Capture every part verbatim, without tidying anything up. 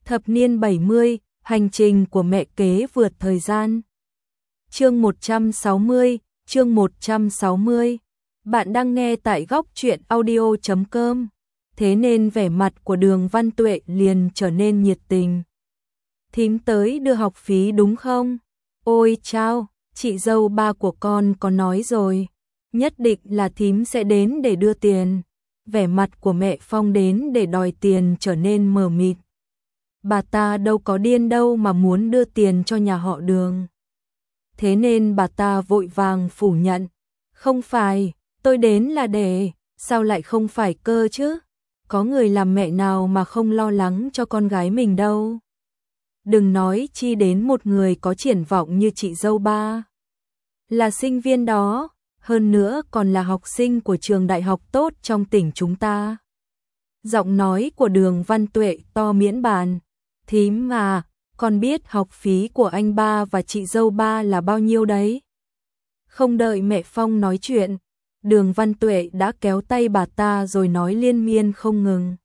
Thập niên bảy mươi, hành trình của mẹ kế vượt thời gian. Chương một trăm sáu mươi, chương một trăm sáu mươi. Bạn đang nghe tại góc truyện audio chấm com. Thế nên vẻ mặt của Đường Văn Tuệ liền trở nên nhiệt tình. Thím tới đưa học phí đúng không? Ôi chao, chị dâu ba của con có nói rồi. Nhất định là thím sẽ đến để đưa tiền. Vẻ mặt của mẹ Phong đến để đòi tiền trở nên mờ mịt. Bà ta đâu có điên đâu mà muốn đưa tiền cho nhà họ Đường. Thế nên bà ta vội vàng phủ nhận. Không phải, tôi đến là để, sao lại không phải cơ chứ? Có người làm mẹ nào mà không lo lắng cho con gái mình đâu. Đừng nói chi đến một người có triển vọng như chị dâu ba. Là sinh viên đó, hơn nữa còn là học sinh của trường đại học tốt trong tỉnh chúng ta. Giọng nói của Đường Văn Tuệ to miễn bàn. Thím mà, con biết học phí của anh ba và chị dâu ba là bao nhiêu đấy? Không đợi mẹ Phong nói chuyện, Đường Văn Tuệ đã kéo tay bà ta rồi nói liên miên không ngừng.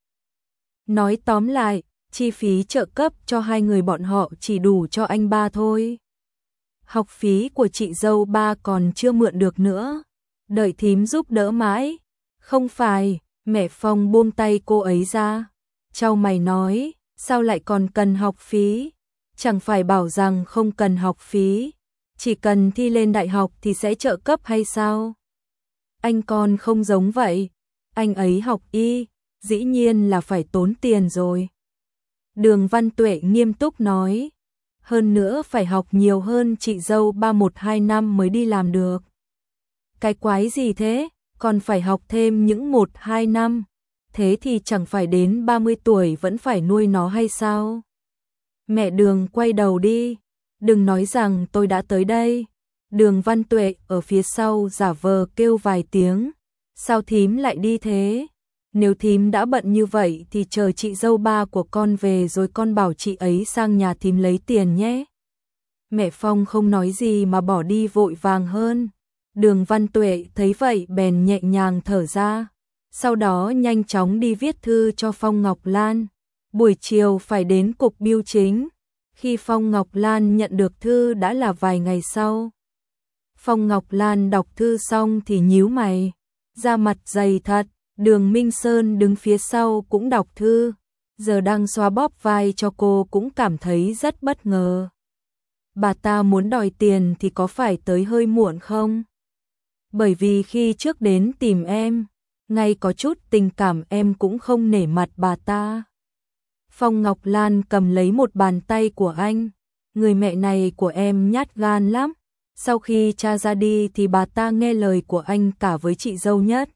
Nói tóm lại, chi phí trợ cấp cho hai người bọn họ chỉ đủ cho anh ba thôi. Học phí của chị dâu ba còn chưa mượn được nữa. Đợi thím giúp đỡ mãi. Không phải, mẹ Phong buông tay cô ấy ra. Chau mày nói, sao lại còn cần học phí? Chẳng phải bảo rằng không cần học phí. Chỉ cần thi lên đại học thì sẽ trợ cấp hay sao? Anh con không giống vậy. Anh ấy học y, dĩ nhiên là phải tốn tiền rồi. Đường Văn Tuệ nghiêm túc nói. Hơn nữa phải học nhiều hơn chị dâu ba một hai năm mới đi làm được. Cái quái gì thế? Còn phải học thêm những một hai năm. Thế thì chẳng phải đến ba mươi tuổi vẫn phải nuôi nó hay sao? Mẹ Đường quay đầu đi. Đừng nói rằng tôi đã tới đây. Đường Văn Tuệ ở phía sau giả vờ kêu vài tiếng. Sao thím lại đi thế? Nếu thím đã bận như vậy thì chờ chị dâu ba của con về rồi con bảo chị ấy sang nhà thím lấy tiền nhé. Mẹ Phong không nói gì mà bỏ đi vội vàng hơn. Đường Văn Tuệ thấy vậy bèn nhẹ nhàng thở ra. Sau đó nhanh chóng đi viết thư cho Phong Ngọc Lan. Buổi chiều phải đến cục bưu chính. Khi Phong Ngọc Lan nhận được thư đã là vài ngày sau. Phong Ngọc Lan đọc thư xong thì nhíu mày. Da mặt dày thật. Đường Minh Sơn đứng phía sau cũng đọc thư. Giờ đang xoa bóp vai cho cô cũng cảm thấy rất bất ngờ. Bà ta muốn đòi tiền thì có phải tới hơi muộn không? Bởi vì khi trước đến tìm em, ngay có chút tình cảm em cũng không nể mặt bà ta. Phong Ngọc Lan cầm lấy một bàn tay của anh. Người mẹ này của em nhát gan lắm. Sau khi cha ra đi thì bà ta nghe lời của anh cả với chị dâu Nhất.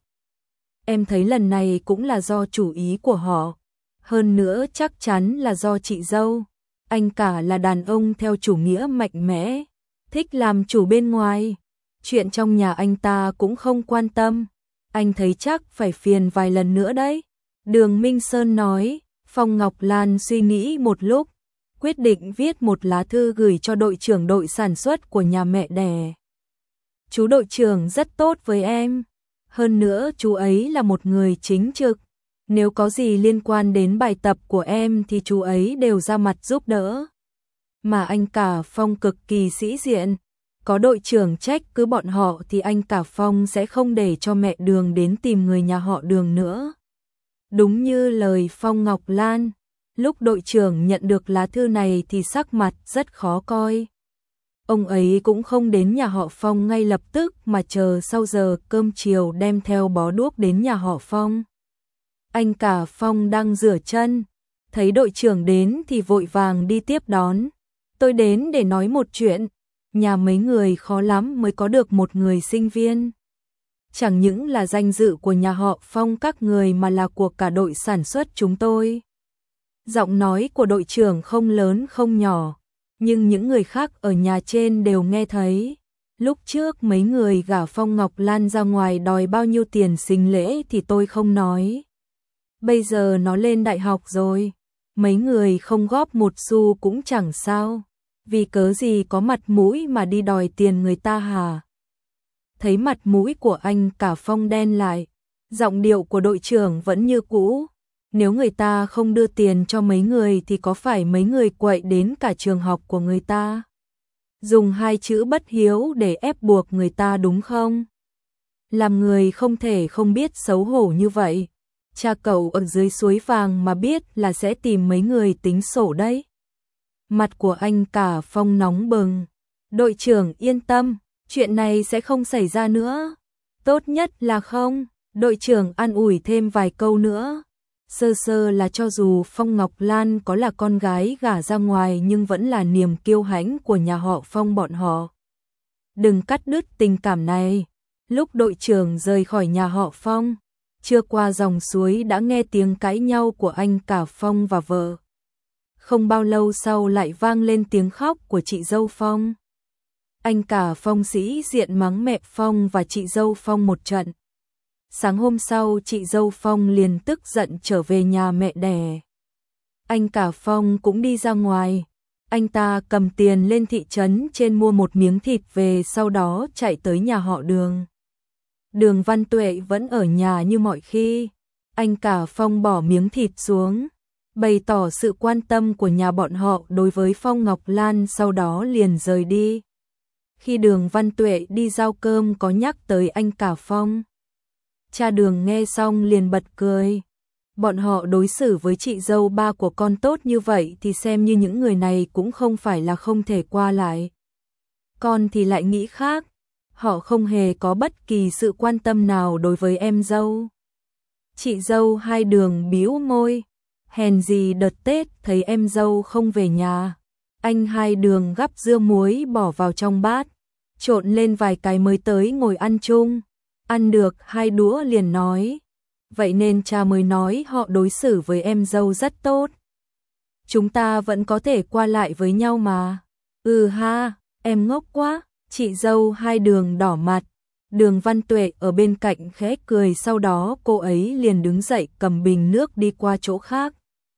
Em thấy lần này cũng là do chủ ý của họ. Hơn nữa chắc chắn là do chị dâu. Anh cả là đàn ông theo chủ nghĩa mạnh mẽ, thích làm chủ bên ngoài. Chuyện trong nhà anh ta cũng không quan tâm. Anh thấy chắc phải phiền vài lần nữa đấy. Đường Minh Sơn nói. Phong Ngọc Lan suy nghĩ một lúc, quyết định viết một lá thư gửi cho đội trưởng đội sản xuất của nhà mẹ đẻ. Chú đội trưởng rất tốt với em. Hơn nữa chú ấy là một người chính trực. Nếu có gì liên quan đến bài tập của em thì chú ấy đều ra mặt giúp đỡ. Mà anh cả Phong cực kỳ sĩ diện. Có đội trưởng trách cứ bọn họ thì anh cả Phong sẽ không để cho mẹ Đường đến tìm người nhà họ Đường nữa. Đúng như lời Phong Ngọc Lan. Lúc đội trưởng nhận được lá thư này thì sắc mặt rất khó coi. Ông ấy cũng không đến nhà họ Phong ngay lập tức mà chờ sau giờ cơm chiều đem theo bó đuốc đến nhà họ Phong. Anh cả Phong đang rửa chân, thấy đội trưởng đến thì vội vàng đi tiếp đón. Tôi đến để nói một chuyện, nhà mấy người khó lắm mới có được một người sinh viên. Chẳng những là danh dự của nhà họ Phong các người mà là của cả đội sản xuất chúng tôi. Giọng nói của đội trưởng không lớn không nhỏ. Nhưng những người khác ở nhà trên đều nghe thấy. Lúc trước mấy người gả Phong Ngọc Lan ra ngoài đòi bao nhiêu tiền sinh lễ thì tôi không nói. Bây giờ nó lên đại học rồi. Mấy người không góp một xu cũng chẳng sao. Vì cớ gì có mặt mũi mà đi đòi tiền người ta hả? Thấy mặt mũi của anh cả Phong đen lại. Giọng điệu của đội trưởng vẫn như cũ. Nếu người ta không đưa tiền cho mấy người thì có phải mấy người quậy đến cả trường học của người ta? Dùng hai chữ bất hiếu để ép buộc người ta đúng không? Làm người không thể không biết xấu hổ như vậy. Cha cậu ở dưới suối vàng mà biết là sẽ tìm mấy người tính sổ đấy. Mặt của anh Cả Phong nóng bừng. Đội trưởng yên tâm, chuyện này sẽ không xảy ra nữa. Tốt nhất là không. Đội trưởng an ủi thêm vài câu nữa. Sơ sơ là cho dù Phong Ngọc Lan có là con gái gả ra ngoài nhưng vẫn là niềm kiêu hãnh của nhà họ Phong bọn họ. Đừng cắt đứt tình cảm này. Lúc đội trưởng rời khỏi nhà họ Phong, chưa qua dòng suối đã nghe tiếng cãi nhau của anh Cả Phong và vợ. Không bao lâu sau lại vang lên tiếng khóc của chị dâu Phong. Anh Cả Phong sĩ diện mắng mẹ Phong và chị dâu Phong một trận. Sáng hôm sau chị dâu Phong liền tức giận trở về nhà mẹ đẻ. Anh Cả Phong cũng đi ra ngoài. Anh ta cầm tiền lên thị trấn trên mua một miếng thịt về, sau đó chạy tới nhà họ Đường. Đường Văn Tuệ vẫn ở nhà như mọi khi. Anh Cả Phong bỏ miếng thịt xuống, bày tỏ sự quan tâm của nhà bọn họ đối với Phong Ngọc Lan, sau đó liền rời đi. Khi Đường Văn Tuệ đi giao cơm có nhắc tới anh Cả Phong. Cha Đường nghe xong liền bật cười. Bọn họ đối xử với chị dâu ba của con tốt như vậy thì xem như những người này cũng không phải là không thể qua lại. Con thì lại nghĩ khác. Họ không hề có bất kỳ sự quan tâm nào đối với em dâu. Chị dâu Hai Đường bĩu môi. Hèn gì đợt Tết thấy em dâu không về nhà. Anh Hai Đường gắp dưa muối bỏ vào trong bát, trộn lên vài cái mới tới ngồi ăn chung. Ăn được hai đũa liền nói. Vậy nên cha mới nói họ đối xử với em dâu rất tốt. Chúng ta vẫn có thể qua lại với nhau mà. Ừ ha, em ngốc quá. Chị dâu Hai Đường đỏ mặt. Đường Văn Tuệ ở bên cạnh khẽ cười, sau đó cô ấy liền đứng dậy cầm bình nước đi qua chỗ khác.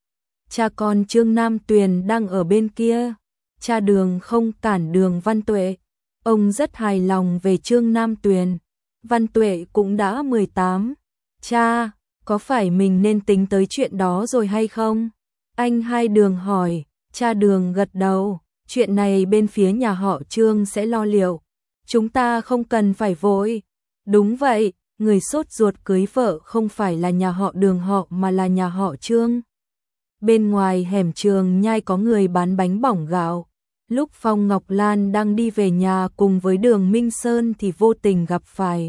Cha con Trương Nam Tuyền đang ở bên kia. Cha Đường không cản Đường Văn Tuệ. Ông rất hài lòng về Trương Nam Tuyền. Văn Tuệ cũng đã mười tám. Cha, có phải mình nên tính tới chuyện đó rồi hay không? Anh Hai Đường hỏi. Cha Đường gật đầu. Chuyện này bên phía nhà họ Trương sẽ lo liệu. Chúng ta không cần phải vội. Đúng vậy, người sốt ruột cưới vợ không phải là nhà họ Đường họ mà là nhà họ Trương. Bên ngoài hẻm Trường Nhai có người bán bánh bỏng gạo. Lúc Phong Ngọc Lan đang đi về nhà cùng với Đường Minh Sơn thì vô tình gặp phải.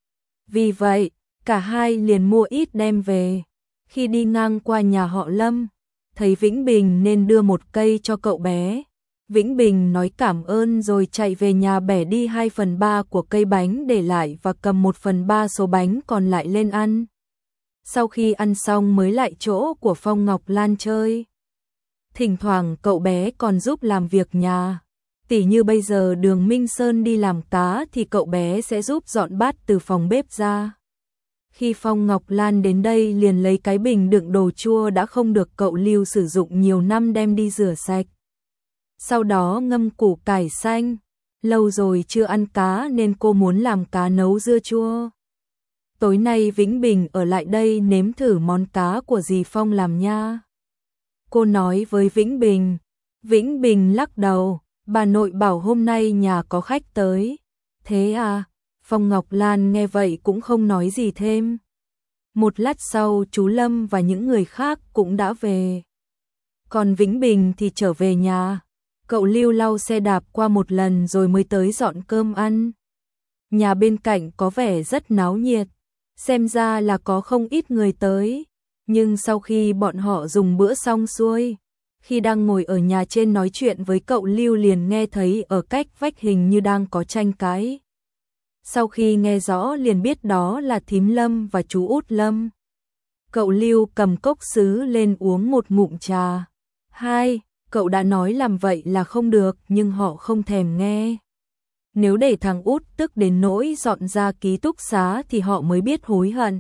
Vì vậy, cả hai liền mua ít đem về. Khi đi ngang qua nhà họ Lâm, thấy Vĩnh Bình nên đưa một cây cho cậu bé. Vĩnh Bình nói cảm ơn rồi chạy về nhà bẻ đi hai phần ba của cây bánh để lại và cầm một phần ba số bánh còn lại lên ăn. Sau khi ăn xong mới lại chỗ của Phong Ngọc Lan chơi. Thỉnh thoảng cậu bé còn giúp làm việc nhà. Tỉ như bây giờ Đường Minh Sơn đi làm cá thì cậu bé sẽ giúp dọn bát từ phòng bếp ra. Khi Phong Ngọc Lan đến đây liền lấy cái bình đựng đồ chua đã không được cậu Lưu sử dụng nhiều năm đem đi rửa sạch. Sau đó ngâm củ cải xanh. Lâu rồi chưa ăn cá nên cô muốn làm cá nấu dưa chua. Tối nay Vĩnh Bình ở lại đây nếm thử món cá của dì Phong làm nha. Cô nói với Vĩnh Bình. Vĩnh Bình lắc đầu. Bà nội bảo hôm nay nhà có khách tới. Thế à? Phong Ngọc Lan nghe vậy cũng không nói gì thêm. Một lát sau chú Lâm và những người khác cũng đã về. Còn Vĩnh Bình thì trở về nhà. Cậu Lưu lau xe đạp qua một lần rồi mới tới dọn cơm ăn. Nhà bên cạnh có vẻ rất náo nhiệt. Xem ra là có không ít người tới. Nhưng sau khi bọn họ dùng bữa xong xuôi, khi đang ngồi ở nhà trên nói chuyện với cậu Lưu liền nghe thấy ở cách vách hình như đang có tranh cãi. Sau khi nghe rõ liền biết đó là thím Lâm và chú út Lâm. Cậu Lưu cầm cốc sứ lên uống một ngụm trà. Hai, cậu đã nói làm vậy là không được nhưng họ không thèm nghe. Nếu để thằng út tức đến nỗi dọn ra ký túc xá thì họ mới biết hối hận.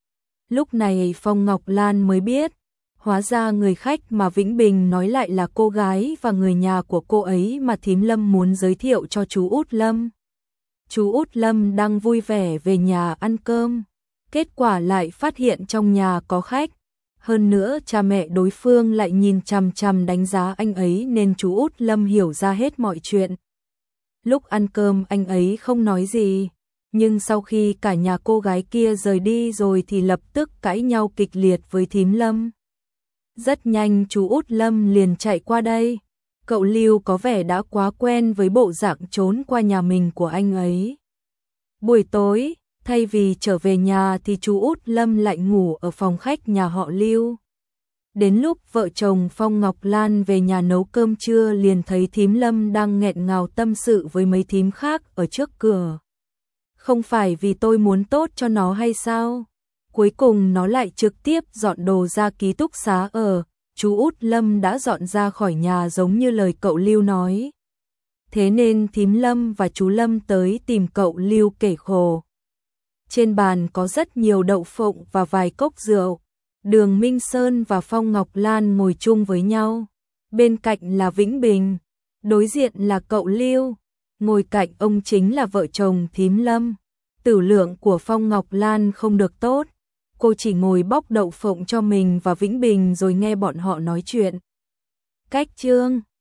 Lúc này Phong Ngọc Lan mới biết, hóa ra người khách mà Vĩnh Bình nói lại là cô gái và người nhà của cô ấy mà thím Lâm muốn giới thiệu cho chú út Lâm. Chú út Lâm đang vui vẻ về nhà ăn cơm, kết quả lại phát hiện trong nhà có khách. Hơn nữa cha mẹ đối phương lại nhìn chằm chằm đánh giá anh ấy nên chú Út Lâm hiểu ra hết mọi chuyện. Lúc ăn cơm anh ấy không nói gì, nhưng sau khi cả nhà cô gái kia rời đi rồi thì lập tức cãi nhau kịch liệt với thím Lâm. Rất nhanh chú Út Lâm liền chạy qua đây. Cậu Lưu có vẻ đã quá quen với bộ dạng trốn qua nhà mình của anh ấy. Buổi tối, thay vì trở về nhà thì chú Út Lâm lại ngủ ở phòng khách nhà họ Lưu. Đến lúc vợ chồng Phong Ngọc Lan về nhà nấu cơm trưa liền thấy thím Lâm đang nghẹn ngào tâm sự với mấy thím khác ở trước cửa. Không phải vì tôi muốn tốt cho nó hay sao? Cuối cùng nó lại trực tiếp dọn đồ ra ký túc xá ở. Chú Út Lâm đã dọn ra khỏi nhà giống như lời cậu Lưu nói. Thế nên thím Lâm và chú Lâm tới tìm cậu Lưu kể khổ. Trên bàn có rất nhiều đậu phộng và vài cốc rượu. Đường Minh Sơn và Phong Ngọc Lan ngồi chung với nhau. Bên cạnh là Vĩnh Bình. Đối diện là cậu Lưu. Ngồi cạnh ông chính là vợ chồng thím Lâm. Tử lượng của Phong Ngọc Lan không được tốt. Cô chỉ ngồi bóc đậu phộng cho mình và Vĩnh Bình rồi nghe bọn họ nói chuyện. Cách chương